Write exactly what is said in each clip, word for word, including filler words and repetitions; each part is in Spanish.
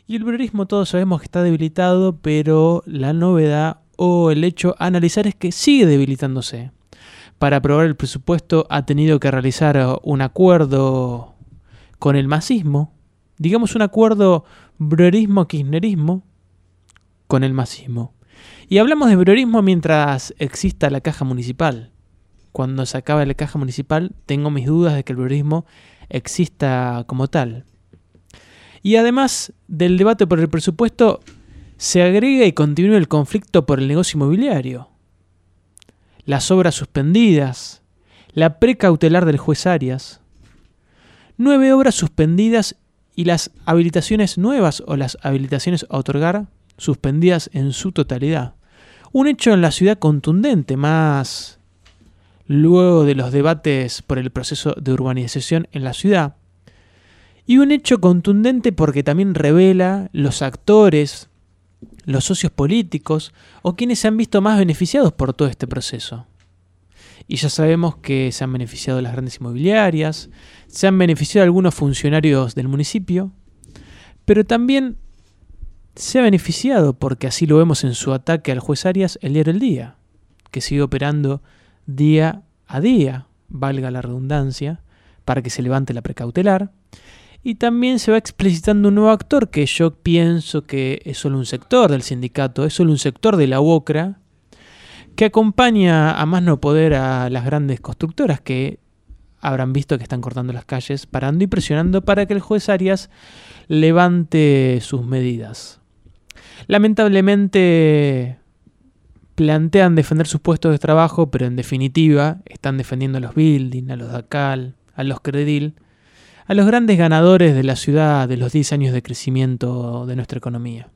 Y el briorismo todos sabemos que está debilitado, pero la novedad o el hecho a analizar es que sigue debilitándose. Para aprobar el presupuesto ha tenido que realizar un acuerdo con el masismo, digamos un acuerdo briorismo-kirchnerismo con el masismo. Y hablamos de briorismo mientras exista la caja municipal. Cuando se acabe la caja municipal, tengo mis dudas de que el briorismo exista como tal. Y además del debate por el presupuesto, se agrega y continúa el conflicto por el negocio inmobiliario. Las obras suspendidas, la precautelar del juez Arias, nueve obras suspendidas y las habilitaciones nuevas o las habilitaciones a otorgar suspendidas en su totalidad. Un hecho en la ciudad contundente, más luego de los debates por el proceso de urbanización en la ciudad. Y un hecho contundente porque también revela los actores, los socios políticos o quienes se han visto más beneficiados por todo este proceso. Y ya sabemos que se han beneficiado las grandes inmobiliarias, se han beneficiado algunos funcionarios del municipio, pero también se ha beneficiado, porque así lo vemos en su ataque al juez Arias, el diario El Día, que sigue operando día a día, valga la redundancia, para que se levante la precautelar. Y también se va explicitando un nuevo actor que yo pienso que es solo un sector del sindicato, es solo un sector de la UOCRA, que acompaña a más no poder a las grandes constructoras que habrán visto que están cortando las calles, parando y presionando para que el juez Arias levante sus medidas. Lamentablemente plantean defender sus puestos de trabajo, pero en definitiva están defendiendo a los building, a los DACAL, a los Credil, a los grandes ganadores de la ciudad de los diez años de crecimiento de nuestra economía.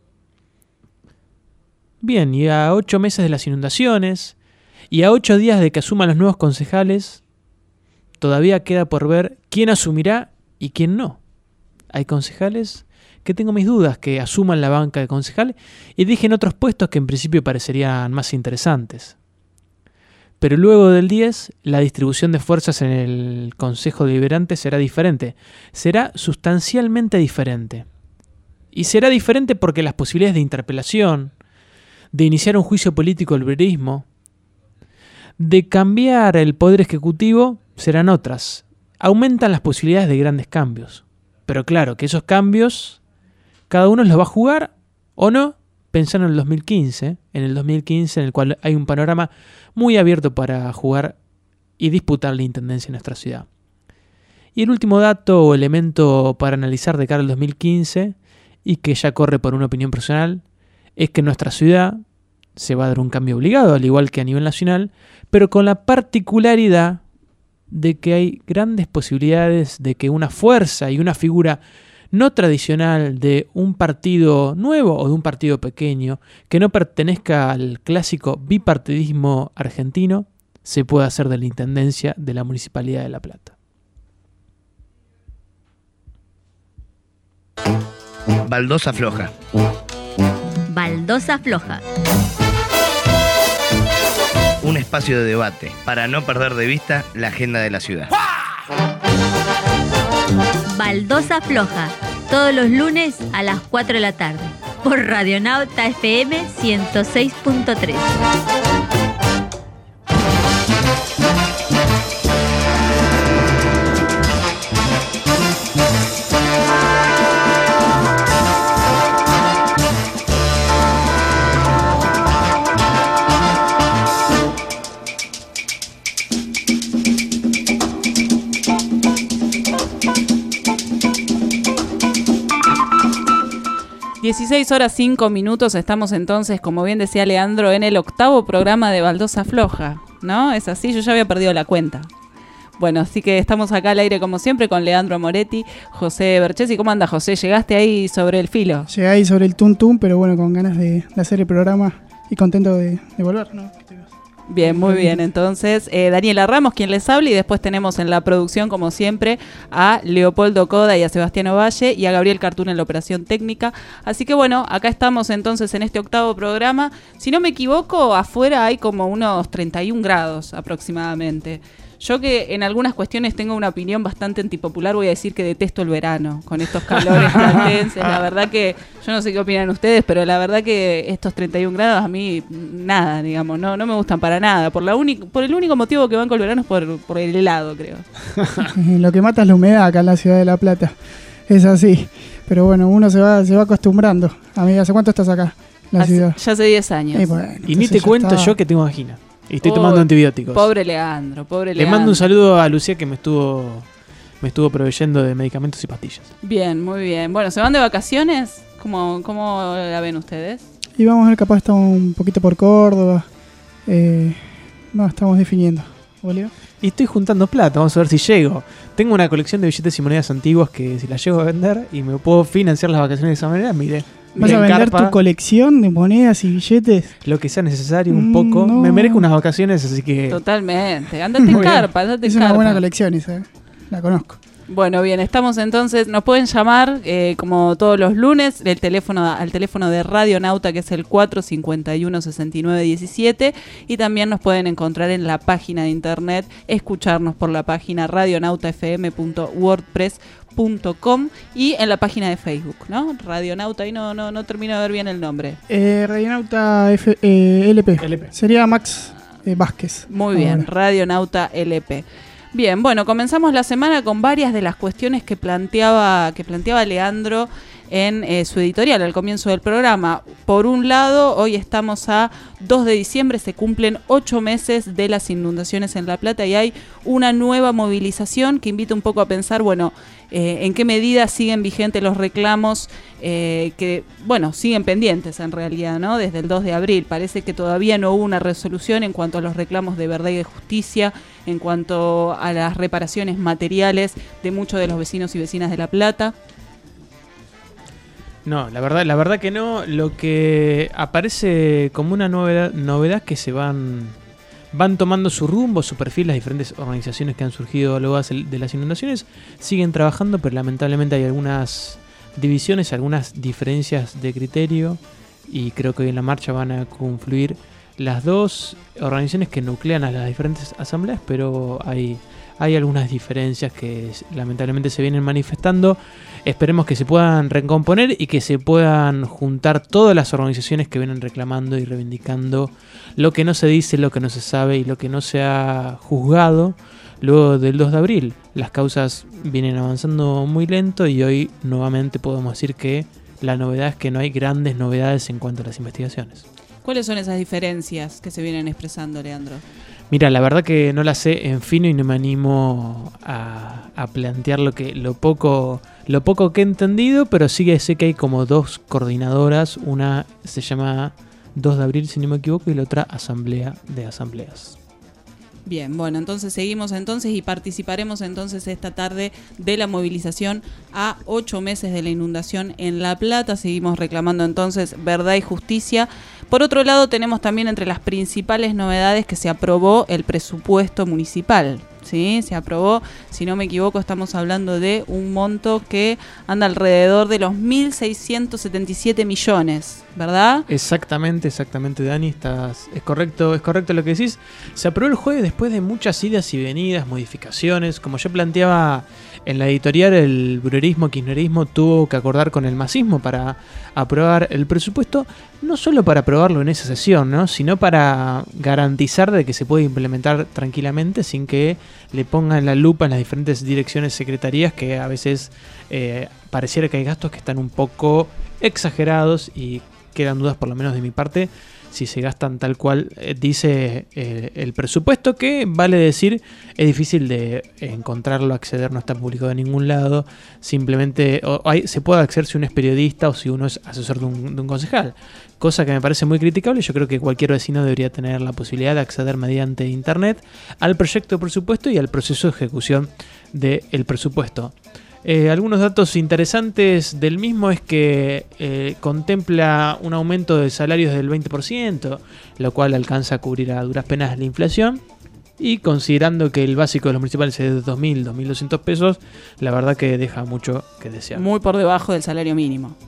Bien, y a ocho meses de las inundaciones, y a ocho días de que asuman los nuevos concejales, todavía queda por ver quién asumirá y quién no. Hay concejales que tengo mis dudas que asuman la banca de concejales y dejen otros puestos que en principio parecerían más interesantes. Pero luego del diez, la distribución de fuerzas en el Consejo Deliberante será diferente. Será sustancialmente diferente. Y será diferente porque las posibilidades de interpelación, de iniciar un juicio político al briorismo, de cambiar el poder ejecutivo, serán otras. Aumentan las posibilidades de grandes cambios. Pero claro, que esos cambios, cada uno los va a jugar o no, pensando en el dos mil quince, en el dos mil quince en el cual hay un panorama muy abierto para jugar y disputar la intendencia en nuestra ciudad. Y el último dato o elemento para analizar de cara al dos mil quince, y que ya corre por una opinión personal, es que en nuestra ciudad se va a dar un cambio obligado, al igual que a nivel nacional, pero con la particularidad de que hay grandes posibilidades de que una fuerza y una figura no tradicional de un partido nuevo o de un partido pequeño que no pertenezca al clásico bipartidismo argentino se pueda hacer de la intendencia de la Municipalidad de La Plata. Baldosa floja. Baldosa floja. Un espacio de debate para no perder de vista la agenda de la ciudad. Baldosa floja, todos los lunes a las cuatro de la tarde, por Radionauta F M ciento seis punto tres. dieciséis horas cinco minutos, estamos entonces, como bien decía Leandro, en el octavo programa de Baldosa Floja, ¿no? Es así, yo ya había perdido la cuenta. Bueno, así que estamos acá al aire como siempre con Leandro Moretti, José Berchesi. ¿Cómo anda, José? ¿Llegaste ahí sobre el filo? Llegué ahí sobre el tum-tum, pero bueno, con ganas de, de hacer el programa y contento de, de volver, ¿no? Bien, muy bien. Entonces, eh, Daniela Ramos, quien les habla, y después tenemos en la producción, como siempre, a Leopoldo Coda y a Sebastián Ovalle y a Gabriel Cartún en la operación técnica. Así que bueno, acá estamos entonces en este octavo programa. Si no me equivoco, afuera hay como unos treinta y un grados aproximadamente. Yo que en algunas cuestiones tengo una opinión bastante antipopular, voy a decir que detesto el verano, con estos calores platenses. La verdad que, yo no sé qué opinan ustedes, pero la verdad que estos treinta y un grados a mí, nada, digamos, no, no me gustan para nada. Por la única, por el único motivo que banco el verano es por, por el helado, creo. Lo que mata es la humedad acá en la ciudad de La Plata. Es así. Pero bueno, uno se va, se va acostumbrando. Amiga, ¿hace cuánto estás acá en la Hace, ciudad? ya hace diez años. Y, bueno, Y ni te ya cuento está. yo que tengo angina. Y estoy Oh, tomando antibióticos. Pobre Leandro, pobre Le Leandro. mando un saludo a Lucía que me estuvo me estuvo proveyendo de medicamentos y pastillas. Bien, muy bien. Bueno, ¿se van de vacaciones? ¿Cómo, cómo la ven ustedes? Y vamos a ver, capaz estamos un poquito por Córdoba. Eh, no, estamos definiendo. ¿Bolívar? Y estoy juntando plata, vamos a ver si llego. Tengo una colección de billetes y monedas antiguas que si las llego a vender y me puedo financiar las vacaciones de esa manera, mire. ¿Vas me a vender encarpa tu colección de monedas y billetes? lo que sea necesario un Mm, poco. no. Me merezco unas vacaciones, así que Totalmente. Andate en Muy bien. carpa, andate Es en una carpa. buena colección esa, ¿eh? La conozco. Bueno, bien, estamos entonces, nos pueden llamar eh, como todos los lunes el teléfono, al teléfono de Radio Nauta, que es el cuatro cincuenta y uno, sesenta y nueve diecisiete, y también nos pueden encontrar en la página de internet, escucharnos por la página radionauta f m punto wordpress punto com y en la página de Facebook, ¿no? Radionauta, y no, no, no termino de ver bien el nombre. Eh, Radionauta F, eh, L P. L P. Sería Max eh, Vázquez. Muy bien, Ahora. Radionauta L P. Bien, bueno, comenzamos la semana con varias de las cuestiones que planteaba, que planteaba Leandro en eh, su editorial al comienzo del programa. Por un lado, hoy estamos a dos de diciembre, se cumplen ocho meses de las inundaciones en La Plata y hay una nueva movilización que invita un poco a pensar, bueno, eh, en qué medida siguen vigentes los reclamos eh, que, bueno, siguen pendientes en realidad, ¿no? Desde el dos de abril. Parece que todavía no hubo una resolución en cuanto a los reclamos de verdad y de justicia, en cuanto a las reparaciones materiales de muchos de los vecinos y vecinas de La Plata. no, la verdad, la verdad que no. Lo que aparece como una novedad, novedad que se van, van tomando su rumbo, su perfil, las diferentes organizaciones que han surgido luego de las inundaciones siguen trabajando, pero lamentablemente hay algunas divisiones, algunas diferencias de criterio y creo que hoy en la marcha van a confluir las dos organizaciones que nuclean a las diferentes asambleas, pero hay, hay algunas diferencias que lamentablemente se vienen manifestando. Esperemos que se puedan recomponer y que se puedan juntar todas las organizaciones que vienen reclamando y reivindicando lo que no se dice, lo que no se sabe y lo que no se ha juzgado luego del dos de abril. Las causas vienen avanzando muy lento y hoy nuevamente podemos decir que la novedad es que no hay grandes novedades en cuanto a las investigaciones. ¿Cuáles son esas diferencias que se vienen expresando, Leandro? Mira, la verdad que no la sé en fino y no me animo a, a plantear lo que lo poco lo poco que he entendido, pero sí que sé que hay como dos coordinadoras, una se llama dos de abril si no me equivoco y la otra Asamblea de Asambleas. Bien, bueno, entonces seguimos entonces y participaremos entonces esta tarde de la movilización a ocho meses de la inundación en La Plata. Seguimos reclamando entonces verdad y justicia. Por otro lado, tenemos también entre las principales novedades que se aprobó el presupuesto municipal. ¿Sí? Se aprobó, si no me equivoco, estamos hablando de un monto que anda alrededor de los mil seiscientos setenta y siete millones, ¿verdad? Exactamente, exactamente, Dani, estás, es correcto, es correcto lo que decís. Se aprobó el jueves después de muchas idas y venidas, modificaciones. Como yo planteaba en la editorial, el bruerismo, kirchnerismo tuvo que acordar con el masismo para aprobar el presupuesto, no solo para aprobarlo en esa sesión, ¿no? Sino para garantizar de que se puede implementar tranquilamente sin que le pongan la lupa en las diferentes direcciones, secretarías, que a veces eh, pareciera que hay gastos que están un poco exagerados y quedan dudas, por lo menos de mi parte, si se gastan tal cual eh, dice eh, el presupuesto, que vale decir, es difícil de encontrarlo, acceder, no está publicado en ningún lado, simplemente o hay, se puede acceder si uno es periodista o si uno es asesor de un, de un concejal, cosa que me parece muy criticable. Yo creo que cualquier vecino debería tener la posibilidad de acceder mediante internet al proyecto de presupuesto y al proceso de ejecución del presupuesto. Eh, algunos datos interesantes del mismo es que eh, contempla un aumento de salarios del veinte por ciento, lo cual alcanza a cubrir a duras penas la inflación. Y considerando que el básico de los municipales es de dos mil, dos mil doscientos pesos, la verdad que deja mucho que desear. Muy por debajo del salario mínimo.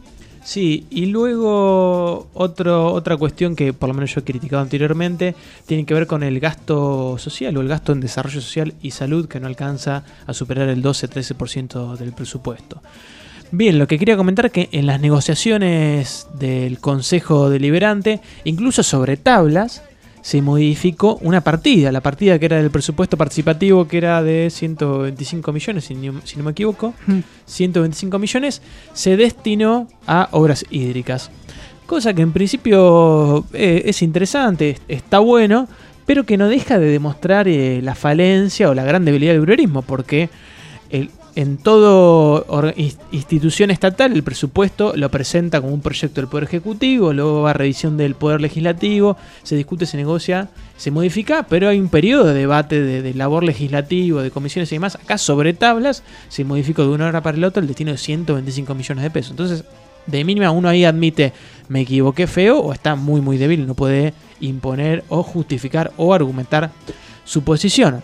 Sí, y luego otro, otra cuestión que por lo menos yo he criticado anteriormente tiene que ver con el gasto social o el gasto en desarrollo social y salud, que no alcanza a superar el doce a trece por ciento del presupuesto. Bien, lo que quería comentar es que en las negociaciones del Consejo Deliberante, incluso sobre tablas, se modificó una partida, la partida que era del presupuesto participativo, que era de ciento veinticinco millones, si, ni, si no me equivoco, mm. ciento veinticinco millones, se destinó a obras hídricas. Cosa que en principio eh, es interesante, está bueno, pero que no deja de demostrar eh, la falencia o la gran debilidad del breverismo, porque el en toda institución estatal el presupuesto lo presenta como un proyecto del Poder Ejecutivo, luego va a revisión del Poder Legislativo, se discute, se negocia, se modifica, pero hay un periodo de debate de, de labor legislativo, de comisiones y demás. Acá sobre tablas se modificó de una hora para la otra el destino de ciento veinticinco millones de pesos. Entonces, de mínima uno ahí admite, me equivoqué feo, o está muy muy débil, no puede imponer o justificar o argumentar su posición.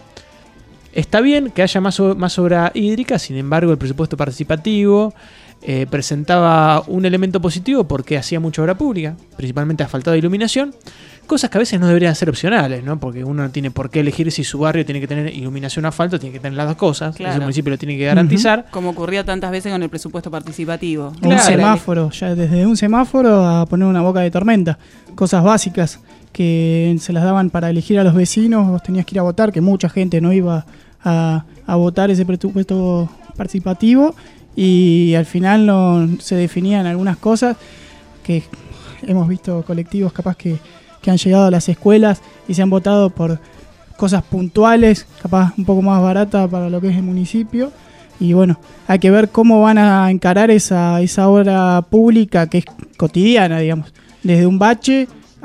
Está bien que haya más, más obra hídrica, sin embargo el presupuesto participativo eh, presentaba un elemento positivo porque hacía mucha obra pública, principalmente asfaltado de iluminación, cosas que a veces no deberían ser opcionales, ¿no? Porque uno no tiene por qué elegir si su barrio tiene que tener iluminación o asfalto, tiene que tener las dos cosas, claro. Ese municipio lo tiene que garantizar. Uh-huh. Como ocurría tantas veces con el presupuesto participativo. Claro. Un semáforo, ya desde un semáforo a poner una boca de tormenta, cosas básicas que se las daban para elegir a los vecinos, vos tenías que ir a votar, que mucha gente no iba a, a votar ese presupuesto participativo y al final no se definían algunas cosas que hemos visto colectivos capaz que, que han llegado a las escuelas y se han votado por cosas puntuales, capaz un poco más baratas para lo que es el municipio. Y bueno, hay que ver cómo van a encarar esa, esa obra pública que es cotidiana, digamos, desde un bache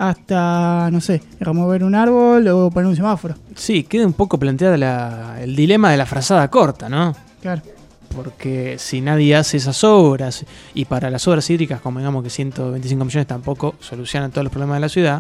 hasta, no sé, remover un árbol o poner un semáforo. Sí, queda un poco planteada la, el dilema de la frazada corta, ¿no? Claro. Porque si nadie hace esas obras, y para las obras hídricas, como digamos que ciento veinticinco millones tampoco solucionan todos los problemas de la ciudad,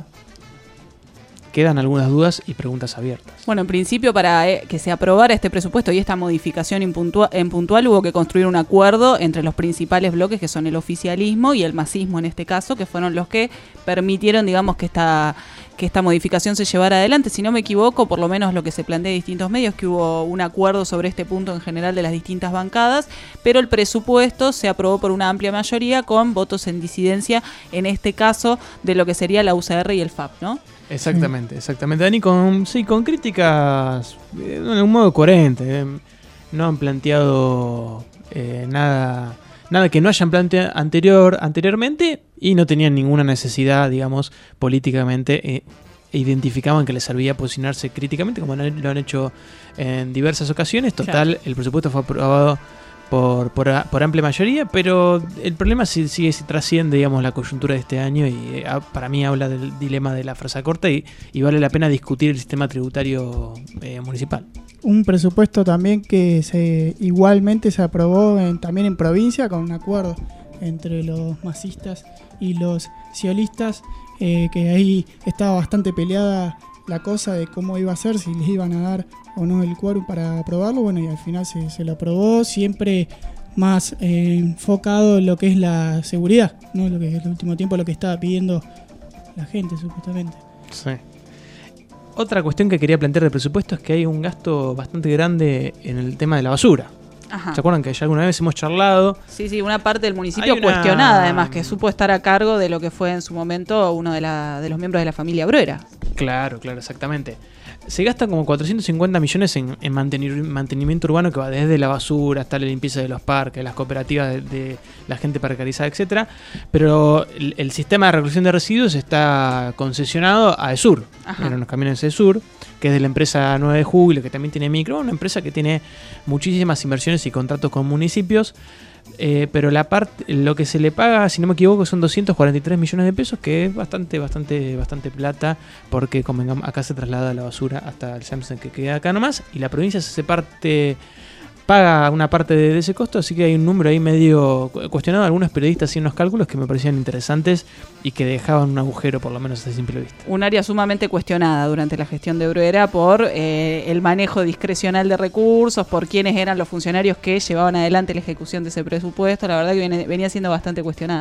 quedan algunas dudas y preguntas abiertas. Bueno, en principio para eh, que se aprobara este presupuesto y esta modificación en puntual, en puntual hubo que construir un acuerdo entre los principales bloques que son el oficialismo y el masismo en este caso, que fueron los que permitieron, digamos, que esta, que esta modificación se llevara adelante. Si no me equivoco, por lo menos lo que se plantea en distintos medios, que hubo un acuerdo sobre este punto en general de las distintas bancadas, pero el presupuesto se aprobó por una amplia mayoría con votos en disidencia, en este caso de lo que sería la U C R y el F A P, ¿no? Exactamente, exactamente, Dani, con, sí, con críticas eh, de un modo coherente, eh. No han planteado eh, nada nada que no hayan planteado anterior, anteriormente y no tenían ninguna necesidad, digamos, políticamente, eh, e identificaban que les servía posicionarse críticamente, como lo han hecho en diversas ocasiones. Total, claro. El presupuesto fue aprobado Por, por, por amplia mayoría, pero el problema sigue, sigue trasciende, digamos, la coyuntura de este año y eh, para mí habla del dilema de la frase corta y, y vale la pena discutir el sistema tributario eh, municipal. Un presupuesto también que se igualmente se aprobó en, también en provincia con un acuerdo entre los masistas y los ciolistas, eh, que ahí estaba bastante peleada la cosa de cómo iba a ser, si les iban a dar o no el quórum para aprobarlo. Bueno, y al final se, se lo aprobó, siempre más eh, enfocado en lo que es la seguridad, ¿no? Lo que en el último tiempo lo que estaba pidiendo la gente, supuestamente. Sí. Otra cuestión que quería plantear del presupuesto es que hay un gasto bastante grande en el tema de la basura. Ajá. ¿Se acuerdan que ya alguna vez hemos charlado? Sí, sí, una parte del municipio una... cuestionada, además, que supo estar a cargo de lo que fue en su momento uno de, la, de los miembros de la familia Bruera. Claro, claro, exactamente. Se gastan como cuatrocientos cincuenta millones en, en mantenir, mantenimiento urbano, que va desde la basura hasta la limpieza de los parques, las cooperativas de, de la gente precarizada, etcétera. Pero el, el sistema de recolección de residuos está concesionado a ESUR, en los camiones de ESUR, que es de la empresa nueve de Julio, que también tiene micro, una empresa que tiene muchísimas inversiones y contratos con municipios. Eh, pero la parte, lo que se le paga, si no me equivoco, son doscientos cuarenta y tres millones de pesos, que es bastante, bastante, bastante plata, porque convengamos, acá se traslada la basura hasta el Samsung que queda acá nomás, y la provincia se parte, paga una parte de, de ese costo, así que hay un número ahí medio cuestionado. Algunos periodistas hacían unos cálculos que me parecían interesantes y que dejaban un agujero, por lo menos a simple vista. Un área sumamente cuestionada durante la gestión de Bruera por eh, el manejo discrecional de recursos, por quiénes eran los funcionarios que llevaban adelante la ejecución de ese presupuesto. La verdad que viene, venía siendo bastante cuestionada.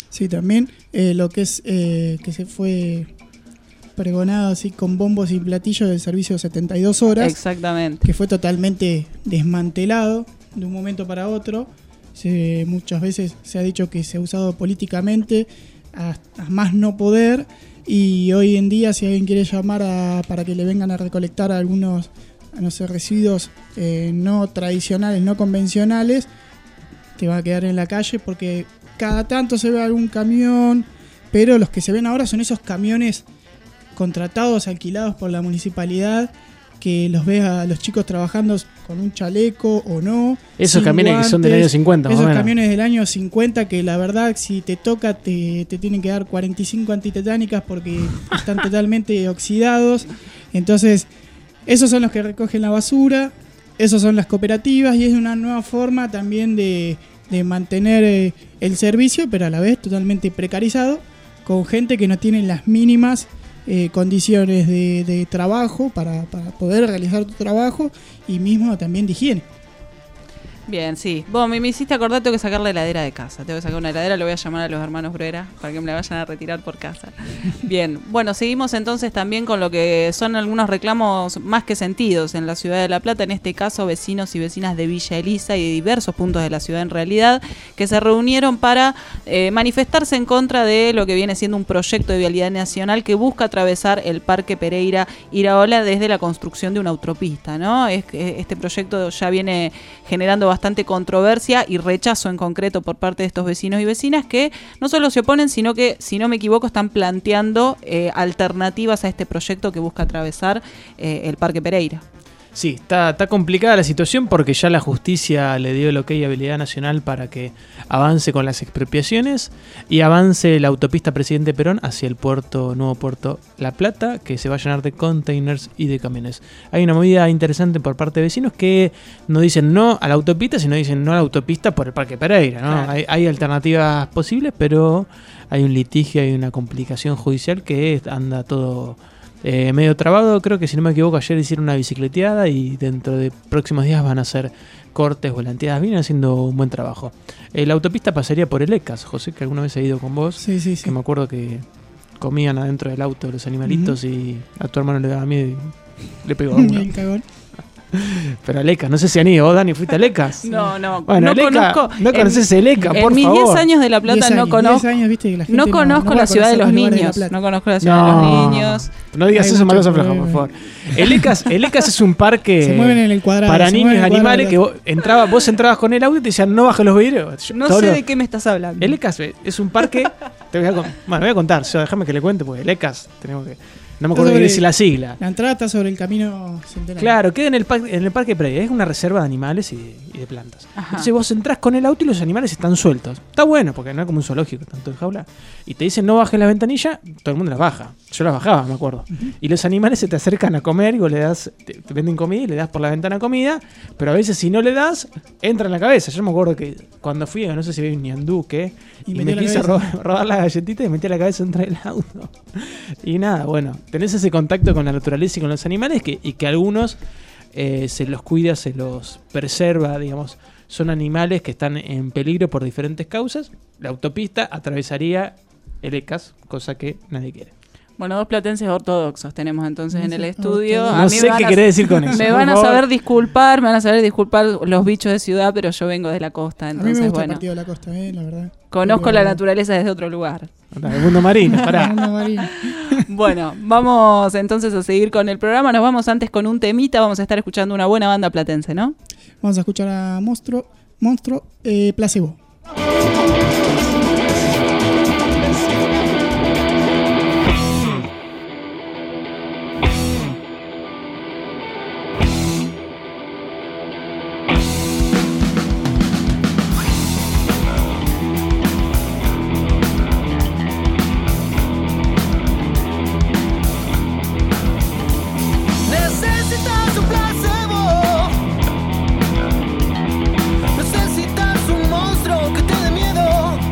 Sí, también eh, lo que es eh, que se fue pregonado así con bombos y platillos del servicio setenta y dos horas. Exactamente. Que fue totalmente desmantelado de un momento para otro. Se, muchas veces se ha dicho que se ha usado políticamente a, a más no poder, y hoy en día si alguien quiere llamar a, para que le vengan a recolectar algunos no sé, residuos eh, no tradicionales, no convencionales, te va a quedar en la calle porque cada tanto se ve algún camión, pero los que se ven ahora son esos camiones contratados, alquilados por la municipalidad, que los ves a los chicos trabajando con un chaleco o no. Esos camiones guantes, que son del año cincuenta, esos más o menos. camiones del año cincuenta que la verdad si te toca te, te tienen que dar cuarenta y cinco antitetánicas porque están totalmente oxidados. Entonces, esos son los que recogen la basura, esos son las cooperativas, y es una nueva forma también de, de mantener eh, el servicio, pero a la vez totalmente precarizado, con gente que no tiene las mínimas Eh, condiciones de, de trabajo para, para poder realizar tu trabajo, y mismo también de higiene. Bien, sí. Vos me, me hiciste acordar, tengo que sacar la heladera de casa. Tengo que sacar una heladera, lo voy a llamar a los hermanos Bruera para que me la vayan a retirar por casa. Bien, bueno, seguimos entonces también con lo que son algunos reclamos más que sentidos en la ciudad de La Plata, en este caso vecinos y vecinas de Villa Elisa y de diversos puntos de la ciudad en realidad, que se reunieron para eh, manifestarse en contra de lo que viene siendo un proyecto de vialidad nacional que busca atravesar el Parque Pereira Iraola desde la construcción de una autopista, ¿no? Es, este proyecto ya viene generando bastante bastante controversia y rechazo en concreto por parte de estos vecinos y vecinas, que no solo se oponen, sino que, si no me equivoco, están planteando eh, alternativas a este proyecto que busca atravesar eh, el Parque Pereira. Sí, está, está complicada la situación porque ya la justicia le dio el ok a Vialidad Nacional para que avance con las expropiaciones y avance la autopista Presidente Perón hacia el puerto, nuevo puerto La Plata, que se va a llenar de containers y de camiones. Hay una movida interesante por parte de vecinos que no dicen no a la autopista, sino dicen no a la autopista por el Parque Pereira, ¿no? Claro. Hay, hay alternativas posibles, pero hay un litigio, hay una complicación judicial que anda todo Eh, medio trabado. Creo que, si no me equivoco, ayer hicieron una bicicleteada y dentro de próximos días van a hacer cortes, volanteadas. Vienen haciendo un buen trabajo. Eh, la autopista pasaría por el ECAS, José, que alguna vez he ido con vos. Sí, sí, sí. Que me acuerdo que comían adentro del auto los animalitos, uh-huh. y a tu hermano le daba miedo y le pegó a uno. cagón. Pero al ECAS, no sé si han ido. ¿Vos, Dani, fuiste al ECAS? No, no. Bueno, no el ECA, conozco. No conoces el ECA, por favor. En mis diez años de La Plata años, no conozco. años, ¿viste? Que la gente no conozco no, no la ciudad de los niños. De no conozco la ciudad no, de los niños. No digas Hay eso, Baldosa Floja, por favor. El ECAS, el ECAS es un parque se mueven en el cuadrado, para niños y animales que vos, entraba, vos entrabas con el auto y te decían no bajes los vidrios. Yo, no sé lo, de qué me estás hablando. El ECAS es un parque. Te voy a, bueno, voy a contar. Yo, déjame que le cuente porque el ECAS tenemos que. No me acuerdo qué dice la sigla. La entrada está sobre el camino centenario. Claro, queda en el, par- en el Parque Pereira. Es una reserva de animales y de, y de plantas. Ajá. Entonces vos entrás con el auto y los animales están sueltos. Está bueno, porque no es como un zoológico, tanto en jaula. Y te dicen no bajes la ventanilla, todo el mundo las baja. Yo las bajaba, me acuerdo. Uh-huh. Y los animales se te acercan a comer y vos le das, te, te venden comida y le das por la ventana comida. Pero a veces si no le das, entra en la cabeza. Yo me acuerdo que cuando fui, no sé si vi un ñandú, ¿qué? Y, y me quise robar, robar la galletita y metí la cabeza dentro del auto. Y nada, bueno, tenés ese contacto con la naturaleza y con los animales que, y que algunos eh, se los cuida, se los preserva, digamos. Son animales que están en peligro por diferentes causas. La autopista atravesaría el ECAS, cosa que nadie quiere. Bueno, dos platenses ortodoxos tenemos entonces en el estudio. No sé qué querés decir con eso. Me van a saber disculpar, me van a saber disculpar los bichos de ciudad, pero yo vengo de la costa, entonces a mí me gusta bueno. El partido de la costa, eh, la verdad. Conozco la naturaleza desde otro lugar. El mundo marino, pará. El mundo marino. Bueno, vamos entonces a seguir con el programa. Nos vamos antes con un temita. Vamos a estar escuchando una buena banda platense, ¿no? Vamos a escuchar a Monstruo, Monstruo eh, Placebo. Necesitas un placebo, necesitas un monstruo que te dé miedo.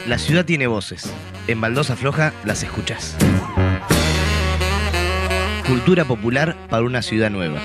La ciudad tiene voces. En Baldosa Floja las escuchás. Cultura popular para una ciudad nueva.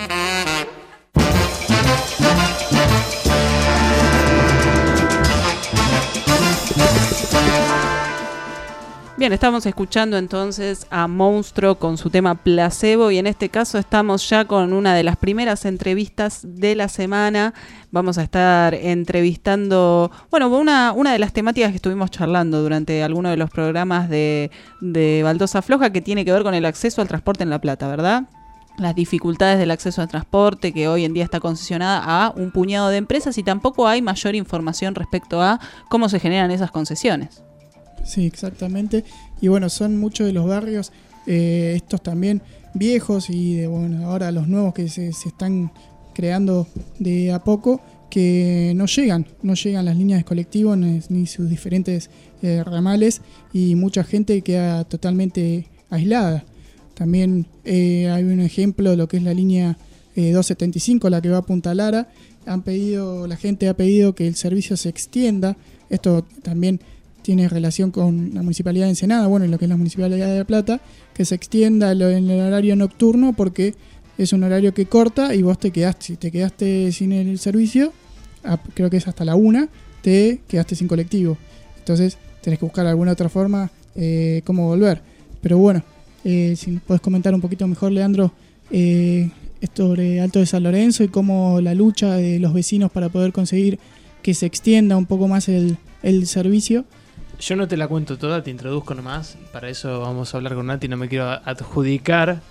Bien, estamos escuchando entonces a Monstruo con su tema Placebo y en este caso estamos ya con una de las primeras entrevistas de la semana. Vamos a estar entrevistando, bueno, una, una de las temáticas que estuvimos charlando durante alguno de los programas de, de Baldosa Floja, que tiene que ver con el acceso al transporte en La Plata, ¿verdad? Las dificultades del acceso al transporte, que hoy en día está concesionada a un puñado de empresas y tampoco hay mayor información respecto a cómo se generan esas concesiones. Sí, exactamente. Y bueno, son muchos de los barrios, eh, estos también viejos y de, bueno, ahora los nuevos que se, se están creando de a poco, que no llegan, no llegan las líneas de colectivo ni, ni sus diferentes eh, ramales y mucha gente queda totalmente aislada. También eh, hay un ejemplo de lo que es la línea eh, doscientos setenta y cinco, la que va a Punta Lara. Han pedido, la gente ha pedido que el servicio se extienda. Esto también tiene relación con la Municipalidad de Ensenada, bueno, y lo que es la Municipalidad de La Plata, que se extienda lo, en el horario nocturno porque es un horario que corta y vos te quedaste, si te quedaste sin el servicio, a, creo que es hasta la una, te quedaste sin colectivo. Entonces tenés que buscar alguna otra forma eh, cómo volver. Pero bueno, eh, si podés comentar un poquito mejor, Leandro, eh, esto sobre Alto de San Lorenzo y cómo la lucha de los vecinos para poder conseguir que se extienda un poco más el, el servicio. Yo no te la cuento toda, te introduzco nomás. Para eso vamos a hablar con Nati, no me quiero adjudicar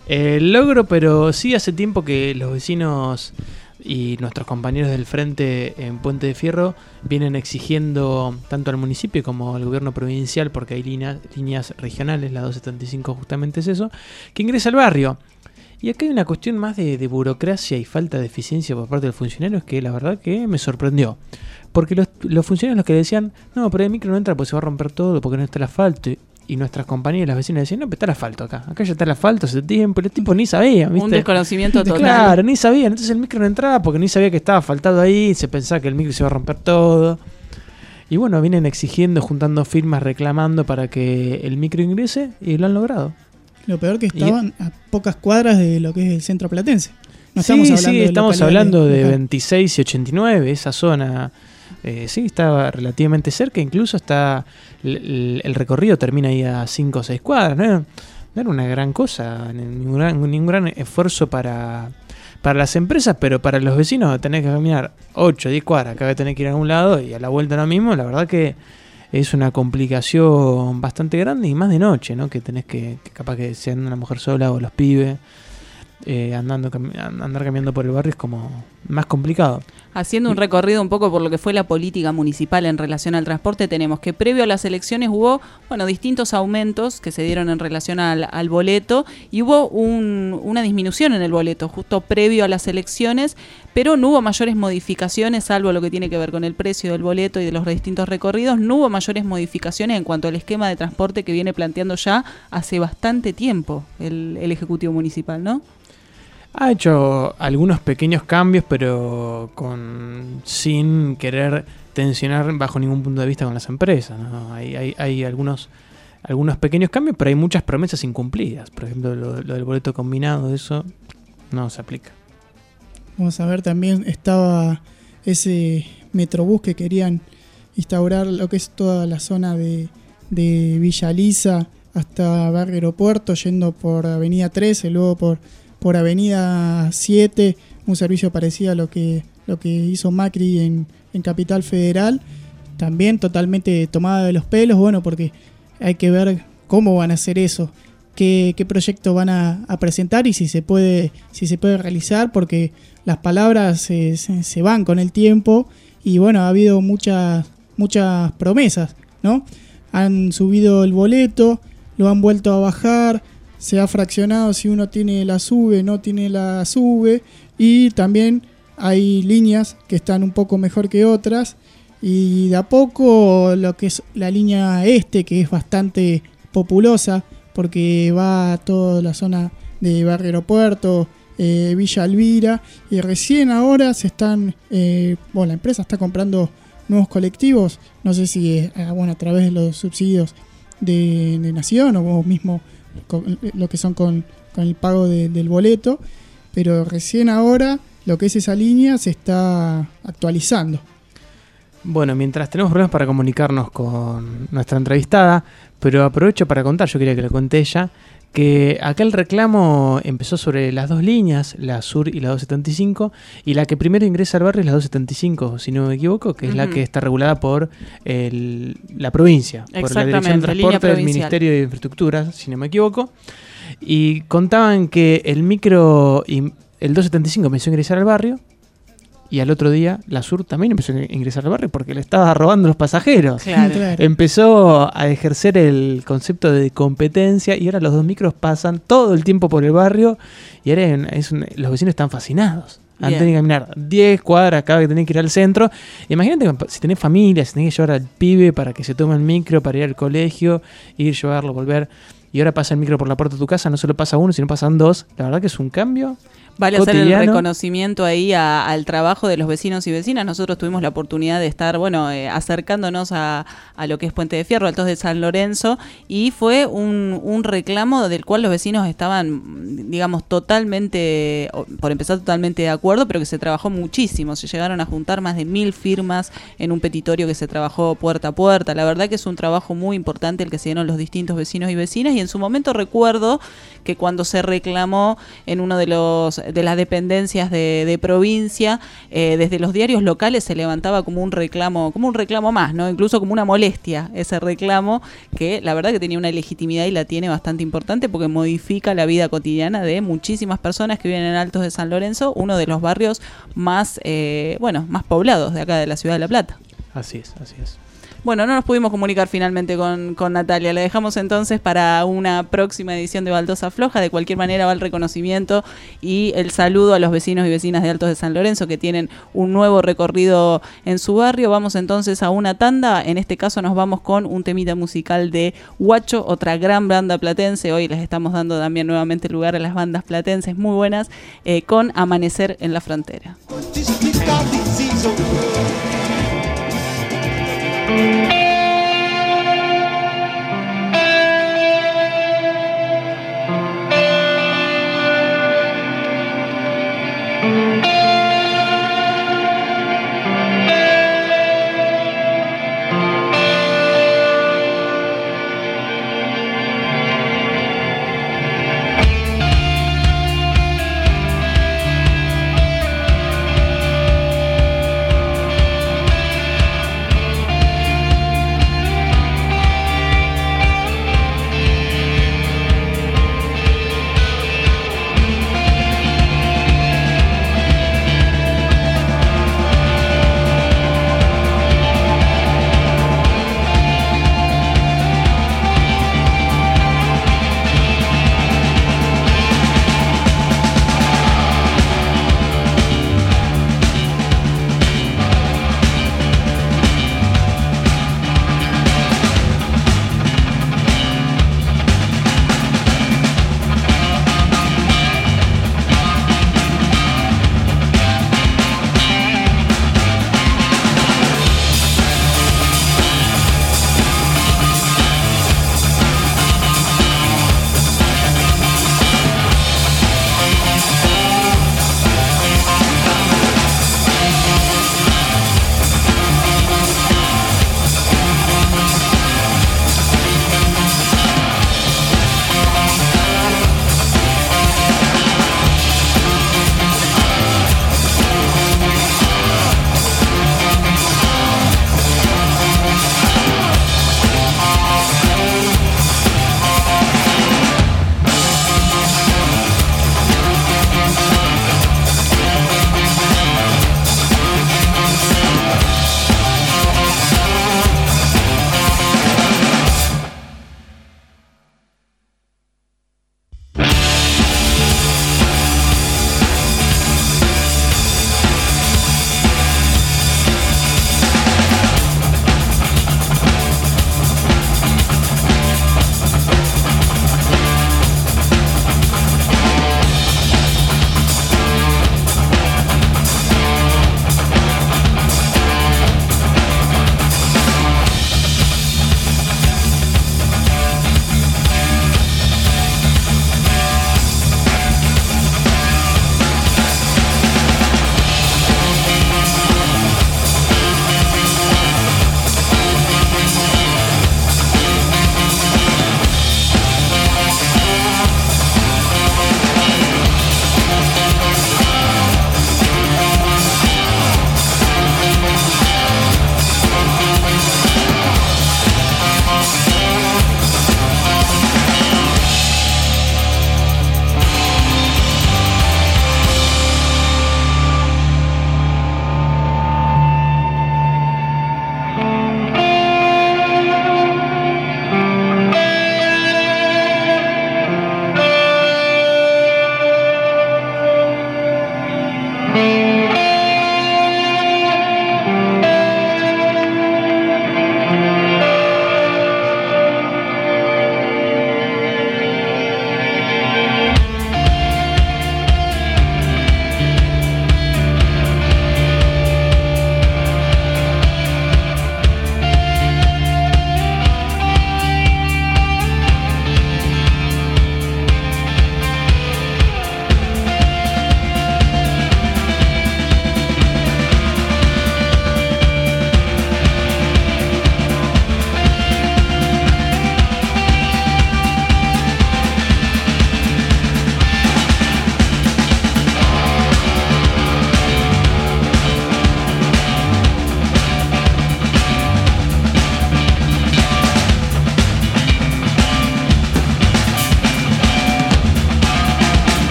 el logro, pero sí hace tiempo que los vecinos y nuestros compañeros del frente en Puente de Fierro vienen exigiendo tanto al municipio como al gobierno provincial, porque hay líneas, líneas regionales, la doscientos setenta y cinco justamente es eso, que ingrese al barrio. Y acá hay una cuestión más de, de burocracia y falta de eficiencia por parte de los funcionarios que la verdad que me sorprendió. Porque los, los funcionarios los que decían, no, pero el micro no entra porque se va a romper todo, porque no está el asfalto. Y, y nuestras compañeras, las vecinas decían, no, pero está el asfalto acá. Acá ya está el asfalto hace tiempo. Los tipos ni sabían, ¿viste? Un desconocimiento total. Claro, ni sabían. Entonces el micro no entraba porque ni sabía que estaba asfaltado ahí. Se pensaba que el micro se iba a romper todo. Y bueno, vienen exigiendo, juntando firmas, reclamando para que el micro ingrese y lo han logrado. Lo peor que estaban y, a pocas cuadras de lo que es el centro platense. No sí, estamos hablando sí, de estamos hablando de, de veintiséis y ochenta y nueve, esa zona. Eh, sí, está relativamente cerca, incluso está el, el recorrido termina ahí a cinco o seis cuadras. ¿no? no era una gran cosa, ningún gran, ningún gran esfuerzo para, para las empresas, pero para los vecinos tenés que caminar ocho o diez cuadras, acá tenés que ir a algún lado y a la vuelta lo mismo. La verdad que es una complicación bastante grande y más de noche, ¿no? Que tenés que, que capaz que sean una mujer sola o los pibes, eh, andando andar caminando por el barrio es como más complicado. Haciendo un recorrido un poco por lo que fue la política municipal en relación al transporte, tenemos que previo a las elecciones hubo, bueno, distintos aumentos que se dieron en relación al, al boleto y hubo un, una disminución en el boleto justo previo a las elecciones, pero no hubo mayores modificaciones, salvo lo que tiene que ver con el precio del boleto y de los distintos recorridos, no hubo mayores modificaciones en cuanto al esquema de transporte que viene planteando ya hace bastante tiempo el, el Ejecutivo Municipal, ¿no? Ha hecho algunos pequeños cambios, pero con sin querer tensionar bajo ningún punto de vista con las empresas, ¿no? Hay, hay, hay algunos, algunos pequeños cambios, pero hay muchas promesas incumplidas. Por ejemplo, lo, lo del boleto combinado, eso no se aplica. Vamos a ver, también estaba ese Metrobús que querían instaurar lo que es toda la zona de, de Villa Lisa hasta Barrio Aeropuerto, yendo por Avenida trece, luego por... por Avenida siete, un servicio parecido a lo que, lo que hizo Macri en, en Capital Federal, también totalmente tomada de los pelos, bueno, porque hay que ver cómo van a hacer eso, qué, qué proyecto van a, a presentar y si se puede, si se puede realizar, porque las palabras se, se, se van con el tiempo y bueno, ha habido muchas, muchas promesas, ¿no? Han subido el boleto, lo han vuelto a bajar, se ha fraccionado si uno tiene la sube, no tiene la sube, y también hay líneas que están un poco mejor que otras, y de a poco lo que es la línea este, que es bastante populosa, porque va a toda la zona de Barrio Aeropuerto, eh, Villa Elvira, y recién ahora se están, eh, bueno, la empresa está comprando nuevos colectivos, no sé si eh, bueno, a través de los subsidios de, de Nación o mismo con, lo que son con, con el pago de, del boleto, pero recién ahora lo que es esa línea se está actualizando. Bueno, mientras tenemos problemas para comunicarnos con nuestra entrevistada, pero aprovecho para contar, yo quería que lo conté ella, que acá el reclamo empezó sobre las dos líneas, la Sur y la doscientos setenta y cinco, y la que primero ingresa al barrio es la doscientos setenta y cinco, si no me equivoco, que es uh-huh. la que está regulada por el, la provincia, por la Dirección de Transporte del Ministerio de Infraestructura, si no me equivoco, y contaban que el micro, el doscientos setenta y cinco empezó a ingresar al barrio, y al otro día la Sur también empezó a ingresar al barrio porque le estaba robando los pasajeros. Claro. Claro. Empezó a ejercer el concepto de competencia y ahora los dos micros pasan todo el tiempo por el barrio y ahora es un, los vecinos están fascinados. Antes de caminar diez cuadras cada vez que tenés que ir al centro. Imagínate si tenés familia, si tenés que llevar al pibe para que se tome el micro para ir al colegio, ir, llevarlo, volver. Y ahora pasa el micro por la puerta de tu casa, no solo pasa uno, sino pasan dos. La verdad que es un cambio. Vale hacer el reconocimiento ahí a, al trabajo de los vecinos y vecinas. Nosotros tuvimos la oportunidad de estar, bueno, eh, acercándonos a, a lo que es Puente de Fierro, Altos de San Lorenzo, y fue un, un reclamo del cual los vecinos estaban, digamos, totalmente, por empezar, totalmente de acuerdo, pero que se trabajó muchísimo. Se llegaron a juntar más de mil firmas en un petitorio que se trabajó puerta a puerta. La verdad que es un trabajo muy importante el que se dieron los distintos vecinos y vecinas, y en su momento recuerdo que cuando se reclamó en uno de los de las dependencias de, de provincia, eh, desde los diarios locales se levantaba como un reclamo, como un reclamo más, ¿no? Incluso como una molestia ese reclamo, que la verdad que tenía una legitimidad y la tiene bastante importante porque modifica la vida cotidiana de muchísimas personas que viven en Altos de San Lorenzo, uno de los barrios más, eh, bueno, más poblados de acá de la ciudad de La Plata. Así es, así es. Bueno, no nos pudimos comunicar finalmente con, con Natalia. La dejamos entonces para una próxima edición de Baldosa Floja. De cualquier manera va el reconocimiento y el saludo a los vecinos y vecinas de Altos de San Lorenzo que tienen un nuevo recorrido en su barrio. Vamos entonces a una tanda. En este caso nos vamos con un temita musical de Huacho, otra gran banda platense. Hoy les estamos dando también nuevamente lugar a las bandas platenses muy buenas, eh, con Amanecer en la Frontera.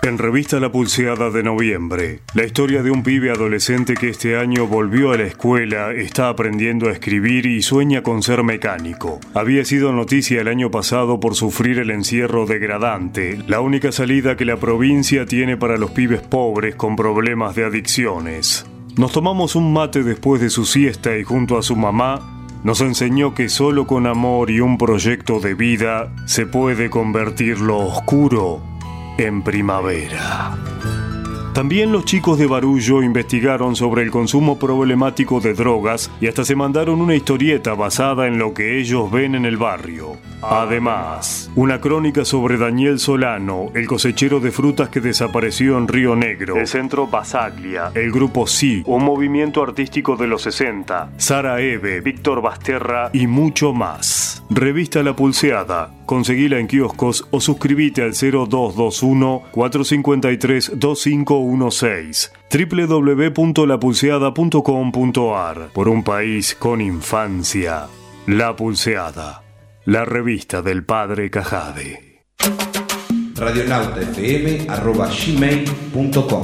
En Revista La Pulseada de noviembre, la historia de un pibe adolescente que este año volvió a la escuela, está aprendiendo a escribir y sueña con ser mecánico. Había sido noticia el año pasado por sufrir el encierro degradante, la única salida que la provincia tiene para los pibes pobres con problemas de adicciones. Nos tomamos un mate después de su siesta y junto a su mamá nos enseñó que solo con amor y un proyecto de vida se puede convertir lo oscuro en primavera. También los chicos de Barullo investigaron sobre el consumo problemático de drogas y hasta se mandaron una historieta basada en lo que ellos ven en el barrio. Además, una crónica sobre Daniel Solano, el cosechero de frutas que desapareció en Río Negro, el Centro Basaglia, el Grupo Sí, un movimiento artístico de los sesenta, Sara Eve, Víctor Basterra y mucho más. Revista La Pulseada. Conseguila en kioscos o suscríbete al cero dos dos uno, cuatro cinco tres, dos cinco uno seis. doble u doble u doble u punto la pulseada punto com punto a r. Por un país con infancia. La Pulseada. La revista del padre Cajade. radionautafm arroba gmail punto com.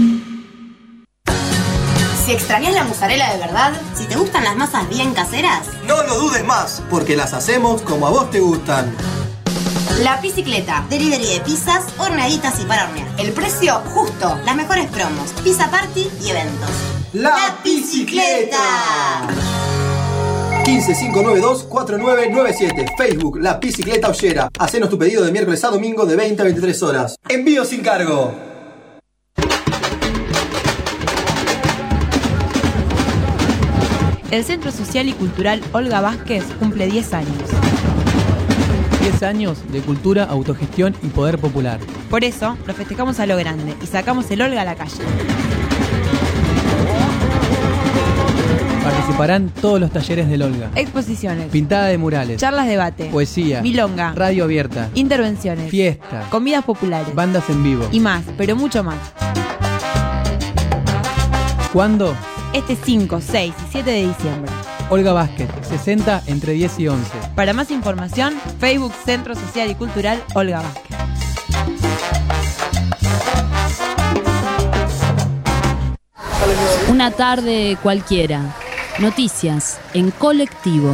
Si extrañas la mozzarella de verdad, si te gustan las masas bien caseras, no lo dudes más, porque las hacemos como a vos te gustan. La Piscicleta, delivery de pizzas, horneaditas y para hornear. El precio justo, las mejores promos, pizza party y eventos. La, la Piscicleta. quince cinco nueve dos cuatro nueve nueve siete. Facebook, La Piscicleta Ollera. Hacenos tu pedido de miércoles a domingo de veinte a veintitrés horas. Envío sin cargo. El Centro Social y Cultural Olga Vázquez cumple diez años. diez años de cultura, autogestión y poder popular. Por eso, lo festejamos a lo grande y sacamos el Olga a la calle. Participarán todos los talleres del Olga. Exposiciones, pintada de murales, charlas de debate, poesía, milonga, radio abierta, intervenciones, fiesta, comidas populares, bandas en vivo y más, pero mucho más. ¿Cuándo? Este cinco, seis y siete de diciembre. Olga Vázquez, sesenta entre diez y once. Para más información, Facebook Centro Social y Cultural Olga Vázquez. Una tarde cualquiera. Noticias en colectivo.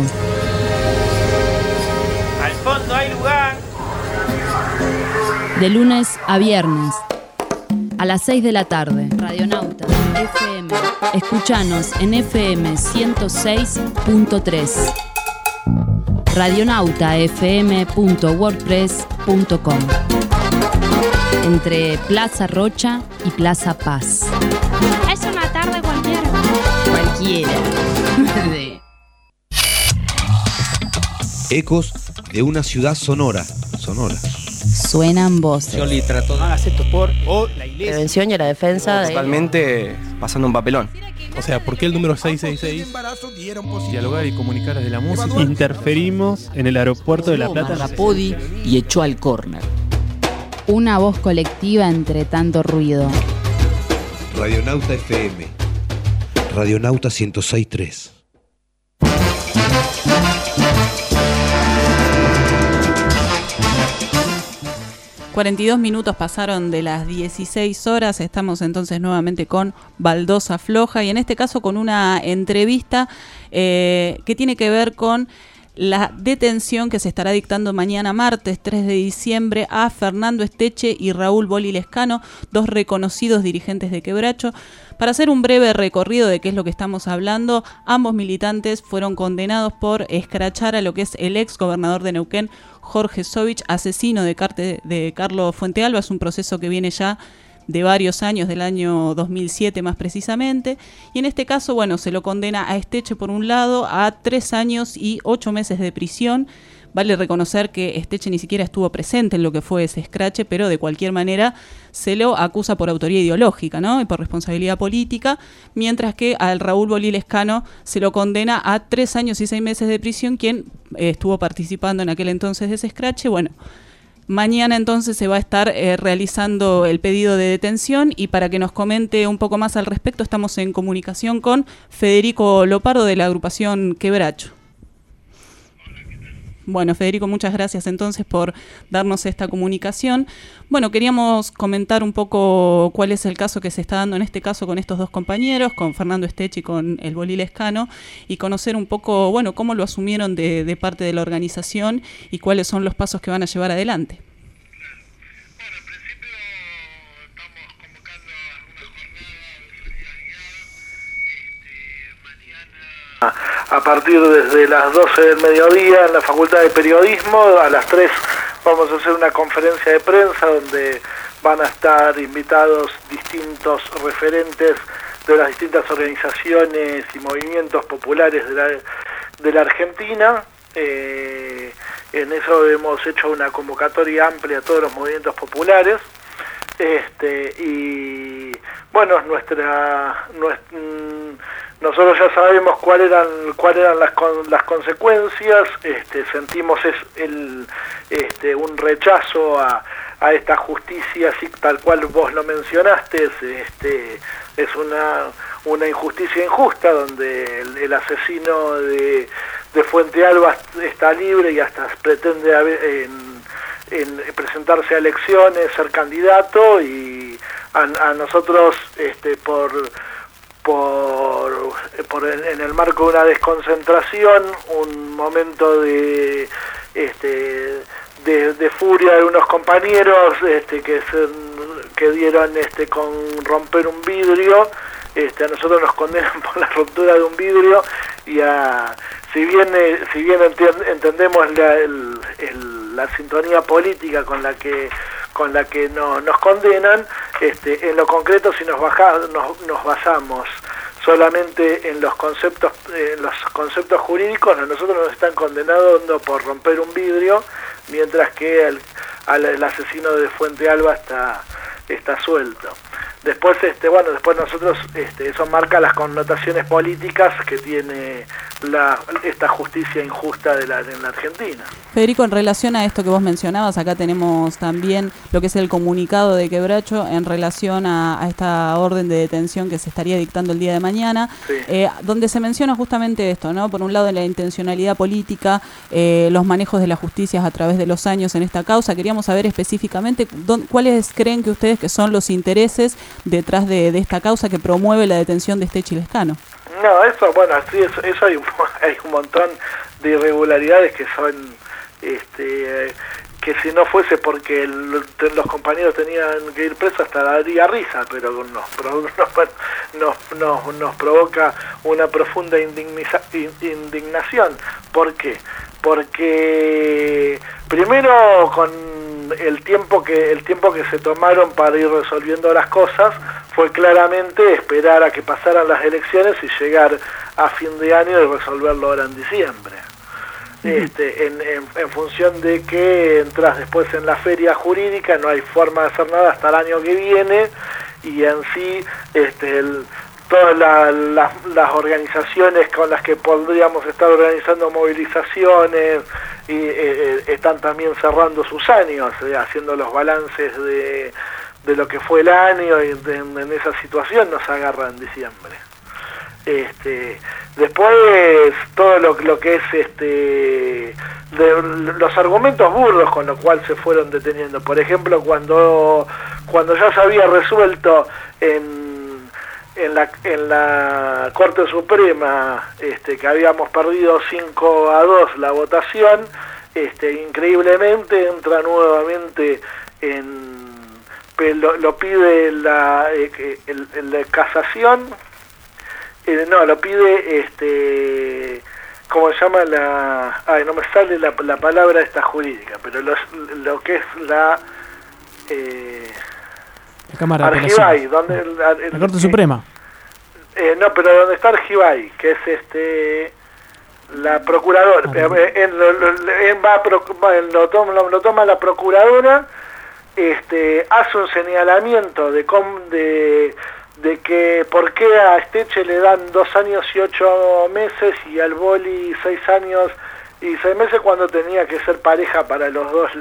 Al fondo hay lugar. De lunes a viernes. A las seis de la tarde. Radionauta F M. Escuchanos en F M ciento seis punto tres. radionauta f m punto wordpress punto com. Entre Plaza Rocha y Plaza Paz. Es una tarde cualquiera. Cualquiera. Ecos de una ciudad sonora. Sonora. Suenan voces. Yo le trato de hacer esto por o la iglesia. Prevención y la defensa. Principalmente pasando un papelón. O sea, ¿por qué el número seiscientos sesenta y seis? Dialogar y comunicar desde la música. Interferimos en el aeropuerto de La Plata. Rapodi y echó al córner. Una voz colectiva entre tanto ruido. Radionauta F M. Radionauta ciento seis punto tres. cuarenta y dos minutos pasaron de las dieciséis horas, estamos entonces nuevamente con Baldosa Floja y en este caso con una entrevista eh, que tiene que ver con la detención que se estará dictando mañana martes tres de diciembre a Fernando Esteche y Raúl Boli Lescano, dos reconocidos dirigentes de Quebracho. Para hacer un breve recorrido de qué es lo que estamos hablando, ambos militantes fueron condenados por escrachar a lo que es el ex gobernador de Neuquén, Jorge Sovich, asesino de, Carte, de Carlos Fuentealba. Es un proceso que viene ya de varios años, del año dos mil siete más precisamente, y en este caso, bueno, se lo condena a Esteche por un lado a tres años y ocho meses de prisión. Vale reconocer que Esteche ni siquiera estuvo presente en lo que fue ese escrache, pero de cualquier manera se lo acusa por autoría ideológica, ¿no? Y por responsabilidad política, mientras que al Raúl Boli Lescano se lo condena a tres años y seis meses de prisión, quien eh, estuvo participando en aquel entonces de ese escrache. Bueno, mañana entonces se va a estar eh, realizando el pedido de detención y para que nos comente un poco más al respecto estamos en comunicación con Federico Lopardo de la agrupación Quebracho. Bueno, Federico, muchas gracias entonces por darnos esta comunicación. Bueno, queríamos comentar un poco cuál es el caso que se está dando en este caso con estos dos compañeros, con Fernando Estech y con el Bolí Lescano, y conocer un poco, bueno, cómo lo asumieron de, de parte de la organización y cuáles son los pasos que van a llevar adelante. A partir desde las doce del mediodía en la Facultad de Periodismo, a las tres vamos a hacer una conferencia de prensa donde van a estar invitados distintos referentes de las distintas organizaciones y movimientos populares de la, de la Argentina. Eh, en eso hemos hecho una convocatoria amplia a todos los movimientos populares. Este, y bueno, nuestra, nuestra nosotros ya sabemos cuáles eran cuáles eran las con, las consecuencias. Este, sentimos es el este un rechazo a, a esta justicia, así tal cual vos lo mencionaste. Es, este es una una injusticia injusta donde el, el asesino de, de Fuente Alba está libre y hasta pretende haber, en, en presentarse a elecciones, ser candidato, y a, a nosotros este por por, por en, en el marco de una desconcentración, un momento de este de, de furia de unos compañeros este que se, que dieron este con romper un vidrio. Este, a nosotros nos condenan por la ruptura de un vidrio, y a, si bien eh, si bien enti- entendemos la, el, el, la sintonía política con la que con la que no, nos condenan, este, en lo concreto si nos, baja, nos, nos basamos solamente en los conceptos en los conceptos jurídicos, a nosotros nos están condenando por romper un vidrio, mientras que el, al, el asesino de Fuente Alba está está suelto. Después, este, bueno, después nosotros, este, eso marca las connotaciones políticas que tiene la, esta justicia injusta de la, de la Argentina. Federico, en relación a esto que vos mencionabas, acá tenemos también lo que es el comunicado de Quebracho en relación a, a esta orden de detención que se estaría dictando el día de mañana, sí. eh, donde se menciona justamente esto, ¿no? Por un lado, la intencionalidad política, eh, los manejos de la justicia a través de los años en esta causa. Queríamos saber específicamente dónde, cuáles creen que ustedes que son los intereses detrás de, de esta causa que promueve la detención de Estech y Lescano. No, eso, bueno, sí, eso, eso hay, un, hay un montón de irregularidades que son, este, eh, que si no fuese porque el, los compañeros tenían que ir presos hasta daría risa, pero nos, nos, nos, nos provoca una profunda indigniza, indignación. ¿Por qué? Porque primero con el tiempo que el tiempo que se tomaron para ir resolviendo las cosas fue claramente esperar a que pasaran las elecciones y llegar a fin de año y resolverlo ahora en diciembre. Este, en, en, en función de que entras después en la feria jurídica, no hay forma de hacer nada hasta el año que viene, y en sí este, el, todas la, la, las organizaciones con las que podríamos estar organizando movilizaciones y eh, están también cerrando sus años, eh, haciendo los balances de, de lo que fue el año, y en, en esa situación nos agarra en diciembre. Este, después todo lo, lo que es este de, los argumentos burdos con los cuales se fueron deteniendo, por ejemplo cuando cuando ya se había resuelto en en la en la Corte Suprema este que habíamos perdido cinco a dos la votación, este increíblemente entra nuevamente en lo, lo pide la eh, el, el, la casación. Eh, no, lo pide, este, ¿cómo se llama? La, ay, no me sale la, la palabra esta jurídica, pero lo, lo que es la... Eh, la Cámara de Argibay, donde el, el, la Corte eh, Suprema. Eh, no, pero donde está Argibay, que es este la procuradora, ah, eh, en, lo, lo, en, va, pro, lo, toma, lo, lo toma la procuradora, este, hace un señalamiento de... Com, de de que por qué a Estech le dan dos años y ocho meses y al Bolí seis años y seis meses cuando tenía que ser pareja para los dos,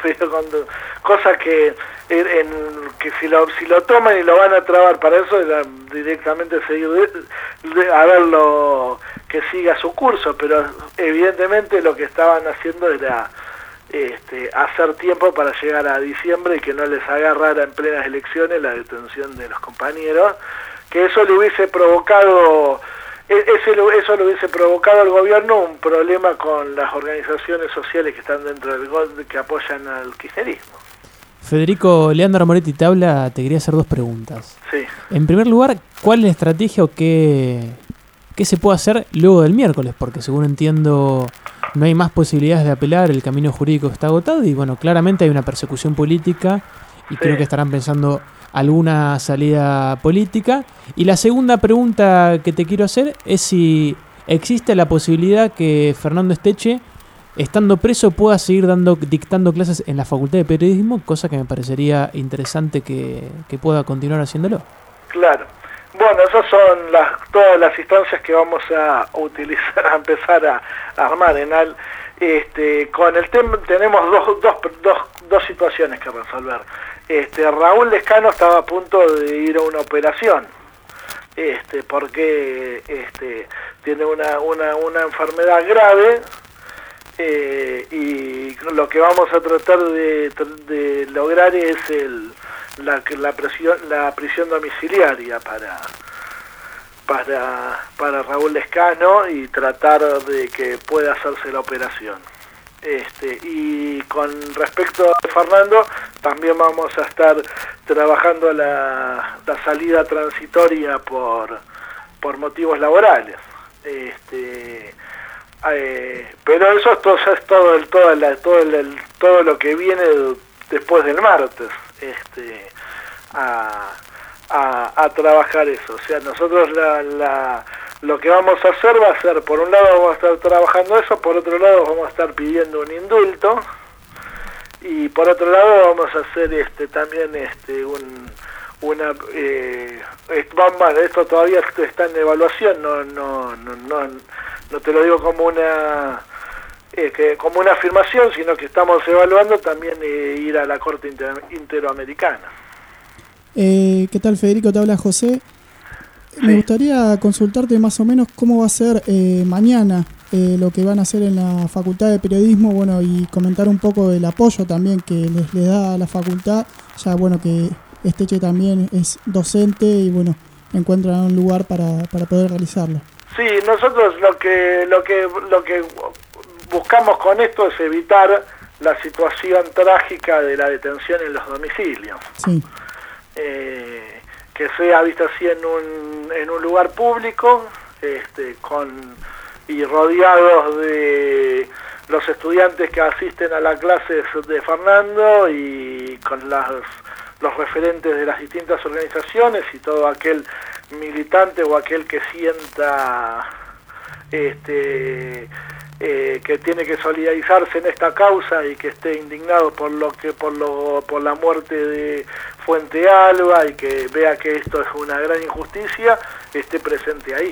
cosa que en, que si lo si lo toman y lo van a trabar para eso era directamente seguir de, de haberlo que siga su curso, pero evidentemente lo que estaban haciendo era este, hacer tiempo para llegar a diciembre y que no les agarrara en plenas elecciones la detención de los compañeros, que eso le hubiese provocado, ese, eso le hubiese provocado al gobierno un problema con las organizaciones sociales que están dentro del gobierno que apoyan al kirchnerismo. Federico, Leandro Moretti te habla, te quería hacer dos preguntas. Sí. En primer lugar, ¿cuál es la estrategia o qué, qué se puede hacer luego del miércoles? Porque según entiendo no hay más posibilidades de apelar, el camino jurídico está agotado y bueno, claramente hay una persecución política y sí. Creo que estarán pensando alguna salida política. Y la segunda pregunta que te quiero hacer es si existe la posibilidad que Fernando Esteche, estando preso, pueda seguir dando dictando clases en la Facultad de Periodismo, cosa que me parecería interesante que, que pueda continuar haciéndolo. Claro. Bueno, esas son las, todas las instancias que vamos a utilizar, a empezar a, a armar. En al, este, con el tema tenemos dos, dos, dos, dos situaciones que resolver. Este, Raúl Lescano estaba a punto de ir a una operación, este, porque este, tiene una, una, una enfermedad grave. Eh, y lo que vamos a tratar de, de lograr es el, la, la, presión, la prisión domiciliaria para, para, para Raúl Lescano y tratar de que pueda hacerse la operación. Este, y con respecto a Fernando, también vamos a estar trabajando la, la salida transitoria por, por motivos laborales. Este, Eh, pero eso es todo, es todo, el, todo, la, todo, el, todo lo que viene después del martes, este, a, a, a trabajar eso. O sea, nosotros la, la, lo que vamos a hacer va a ser, por un lado vamos a estar trabajando eso, por otro lado vamos a estar pidiendo un indulto y por otro lado vamos a hacer este también este un una eh, esto todavía está en evaluación, no no no no, no te lo digo como una eh, que, como una afirmación, sino que estamos evaluando también eh, ir a la Corte Inter- Interamericana. Eh, ¿Qué tal, Federico? Te habla José. Sí. Me gustaría consultarte más o menos cómo va a ser eh, mañana eh, lo que van a hacer en la Facultad de Periodismo, bueno, y comentar un poco del apoyo también que les, les da a la facultad, ya bueno que Esteche también es docente y bueno, encuentran un lugar para, para poder realizarlo. Sí, nosotros lo que lo que lo que buscamos con esto es evitar la situación trágica de la detención en los domicilios. Sí. Eh, que sea vista así en un en un lugar público, este, con y rodeados de los estudiantes que asisten a las clases de Fernando y con las los referentes de las distintas organizaciones y todo aquel militante o aquel que sienta este eh, que tiene que solidarizarse en esta causa y que esté indignado por lo que por lo por la muerte de Fuente Alba y que vea que esto es una gran injusticia, esté presente ahí.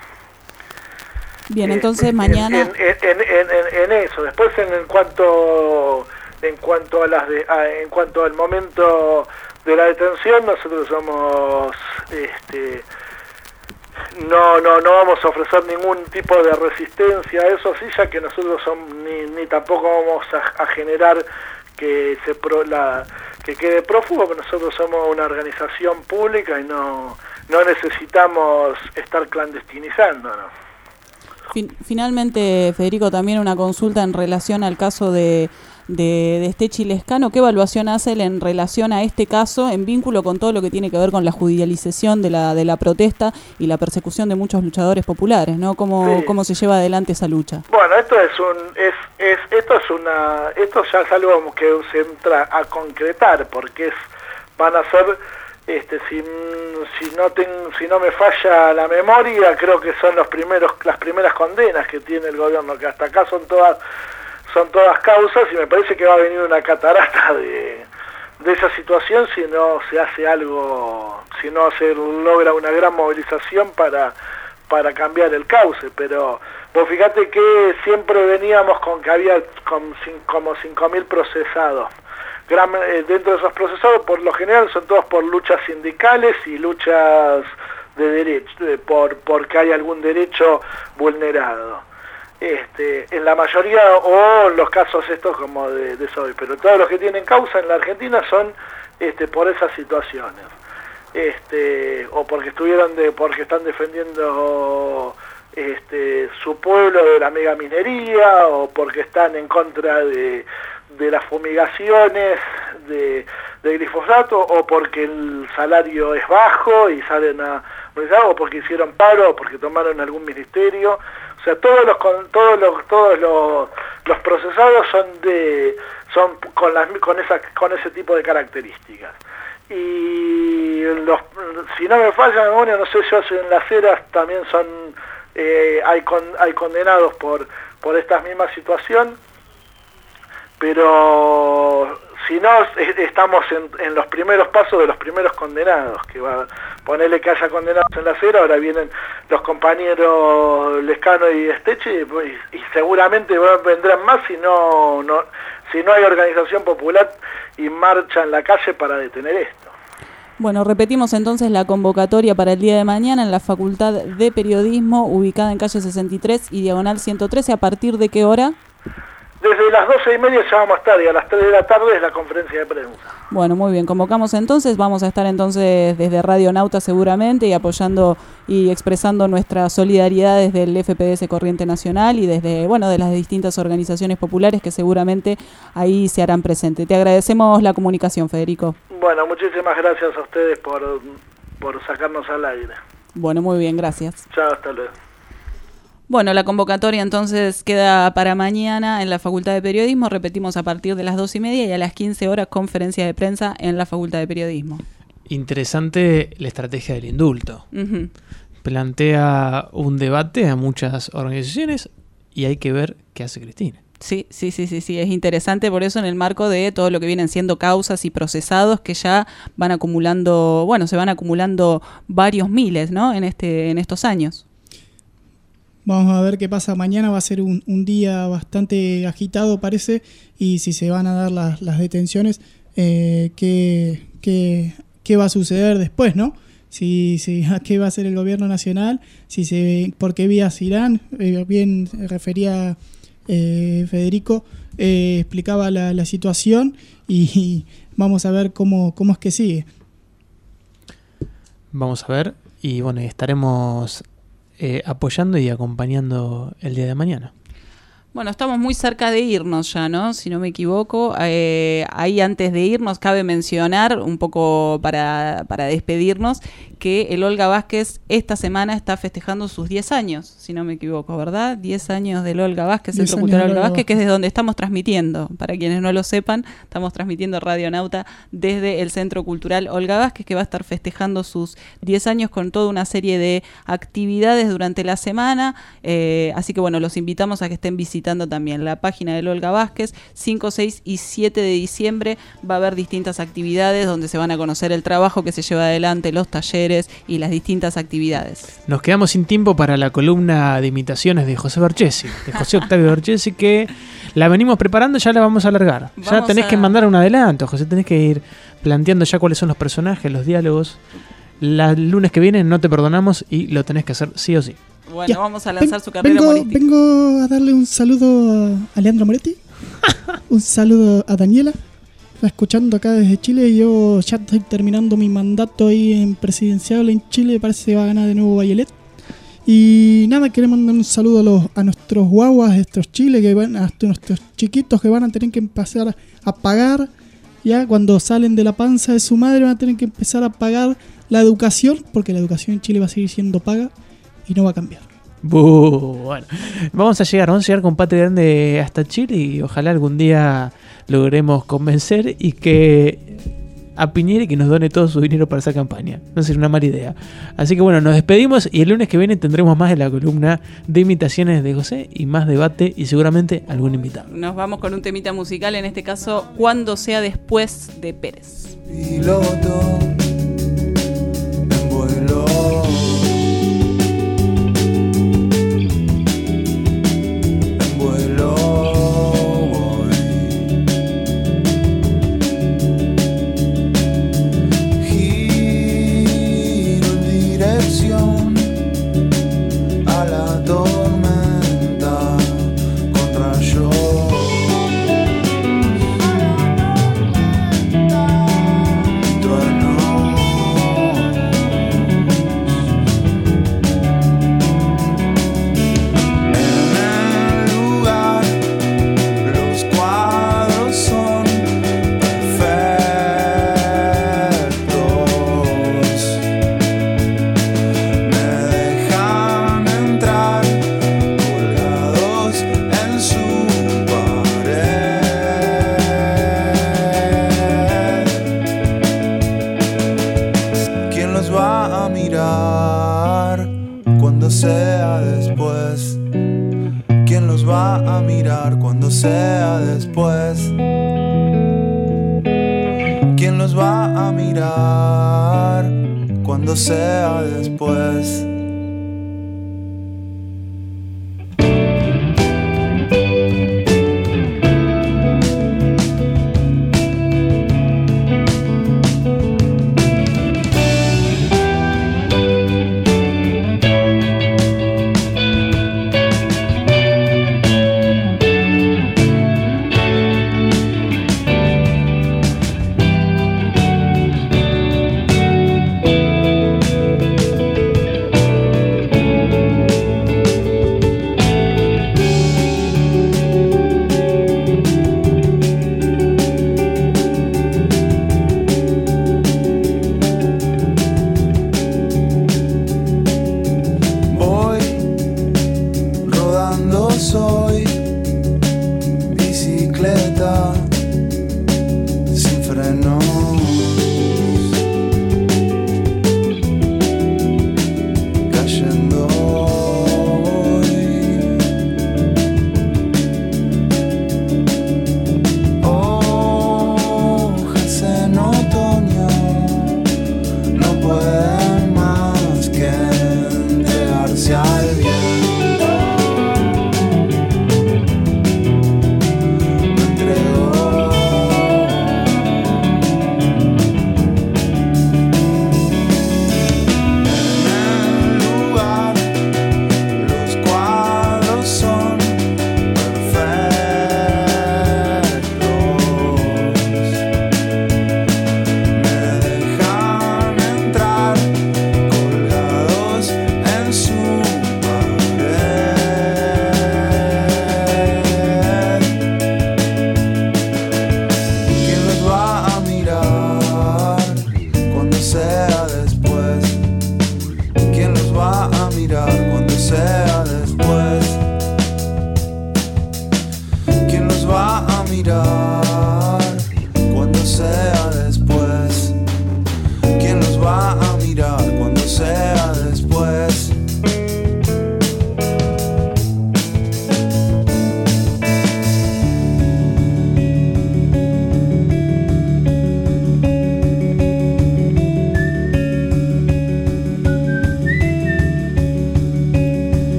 Bien, entonces en, mañana en, en, en, en, en eso. Después en, en cuanto en cuanto a las de, a, en cuanto al momento de la detención, nosotros somos este no no no vamos a ofrecer ningún tipo de resistencia a eso, sí, ya que nosotros somos, ni ni tampoco vamos a, a generar que se pro, la que quede prófugo, porque nosotros somos una organización pública y no no necesitamos estar clandestinizándonos. Fin, finalmente, Federico, también una consulta en relación al caso de de, de Esteche y Lescano. ¿Qué evaluación hace él en relación a este caso en vínculo con todo lo que tiene que ver con la judicialización de la de la protesta y la persecución de muchos luchadores populares, ¿no? ¿Cómo, sí. cómo se lleva adelante esa lucha? Bueno, esto es un es es esto es una esto ya es algo que se entra a concretar, porque es van a ser este si si no ten, si no me falla la memoria, creo que son los primeros las primeras condenas que tiene el gobierno, que hasta acá son todas son todas causas, y me parece que va a venir una catarata de, de esa situación si no se hace algo, si no se logra una gran movilización para para cambiar el cauce. Pero vos fíjate que siempre veníamos con que había con, como cinco mil procesados. Gran, eh, dentro de esos procesados, por lo general, son todos por luchas sindicales y luchas de derecho, de, por porque hay algún derecho vulnerado. Este, en la mayoría, o los casos estos como de, de Soy, pero todos los que tienen causa en la Argentina son este, por esas situaciones. Este, o porque estuvieron de, porque están defendiendo este, su pueblo de la megaminería, o porque están en contra de, de las fumigaciones de, de glifosato, o porque el salario es bajo y salen a, o porque hicieron paro, o porque tomaron algún ministerio. O sea, todos los todos los todos los, los procesados son de son con las con esa con ese tipo de características. Y los, si no me falla la memoria, no sé si en Las Heras también son eh, hay con, hay condenados por por esta misma situación, pero si no estamos en, en los primeros pasos de los primeros condenados, que va a ponerle que haya condenados en La Heras, ahora vienen los compañeros Lescano y Esteche y, y seguramente vendrán más si no, no si no hay organización popular y marcha en la calle para detener esto. Bueno, repetimos entonces la convocatoria para el día de mañana en la Facultad de Periodismo, ubicada en calle sesenta y tres y diagonal ciento trece. ¿A partir de qué hora? Desde las doce y media ya vamos a estar, y a las tres de la tarde es la conferencia de prensa. Bueno, muy bien, convocamos entonces, vamos a estar entonces desde Radio Nauta seguramente y apoyando y expresando nuestra solidaridad desde el F P D S Corriente Nacional y desde, bueno, de las distintas organizaciones populares que seguramente ahí se harán presentes. Te agradecemos la comunicación, Federico. Bueno, muchísimas gracias a ustedes por, por sacarnos al aire. Bueno, muy bien, gracias. Chao, hasta luego. Bueno, la convocatoria entonces queda para mañana en la Facultad de Periodismo, repetimos a partir de las dos y media y a las quince horas conferencia de prensa en la Facultad de Periodismo. Interesante la estrategia del indulto. Uh-huh. Plantea un debate a muchas organizaciones y hay que ver qué hace Cristina. Sí, sí, sí, sí, sí, es interesante por eso en el marco de todo lo que vienen siendo causas y procesados que ya van acumulando, bueno, se van acumulando varios miles, ¿no? En este, en estos años. Vamos a ver qué pasa mañana, va a ser un, un día bastante agitado parece, y si se van a dar las, las detenciones, eh, ¿qué, qué, qué va a suceder después, ¿no? Si, si, ¿a qué va a hacer el gobierno nacional? Si se, ¿por qué vías irán? Eh, bien refería eh, Federico, eh, explicaba la, la situación y, y vamos a ver cómo, cómo es que sigue. Vamos a ver y bueno, estaremos Eh, apoyando y acompañando el día de mañana. Bueno, estamos muy cerca de irnos ya, ¿no? Si no me equivoco. Eh, ahí antes de irnos cabe mencionar, un poco para, para despedirnos, que el Olga Vázquez esta semana está festejando sus diez años, si no me equivoco, ¿verdad? diez años del Olga Vázquez, Centro Cultural Olga Vázquez, que es desde donde estamos transmitiendo. Para quienes no lo sepan, estamos transmitiendo Radio Nauta desde el Centro Cultural Olga Vázquez, que va a estar festejando sus diez años con toda una serie de actividades durante la semana. Eh, así que bueno, los invitamos a que estén visitando también la página del Olga Vázquez. cinco, seis y siete de diciembre va a haber distintas actividades donde se van a conocer el trabajo que se lleva adelante, los talleres y las distintas actividades. Nos quedamos sin tiempo para la columna de imitaciones de José Berchesi, de José Octavio Berchesi, que la venimos preparando, ya la vamos a alargar. Vamos ya tenés a... que mandar un adelanto, José, tenés que ir planteando ya cuáles son los personajes, los diálogos. El lunes que viene no te perdonamos y lo tenés que hacer sí o sí. Bueno, ya. vamos a lanzar Ven, su carrera vengo, humorística. Vengo a darle un saludo a Leandro Moretti, un saludo a Daniela. Está escuchando acá desde Chile. Yo ya estoy terminando mi mandato ahí en presidencial en Chile. Parece que va a ganar de nuevo Bachelet. Y nada, queremos mandar un saludo a, los, a nuestros guaguas, a nuestros chiles, que van, a nuestros chiquitos que van a tener que empezar a pagar. Ya cuando salen de la panza de su madre van a tener que empezar a pagar la educación, porque la educación en Chile va a seguir siendo paga y no va a cambiar. Buh, bueno, vamos a llegar, vamos a llegar con Patria Grande hasta Chile y ojalá algún día logremos convencer y que a Piñera que nos done todo su dinero para esa campaña. No sería una mala idea. Así que bueno, nos despedimos y el lunes que viene tendremos más de la columna de imitaciones de José y más debate y seguramente algún invitado. Nos vamos con un temita musical, en este caso Cuando sea después, de Pérez. Piloto en vuelo. Dirección sea después? ¿Quién los va a mirar cuando sea después? ¿Quién los va a mirar cuando sea después?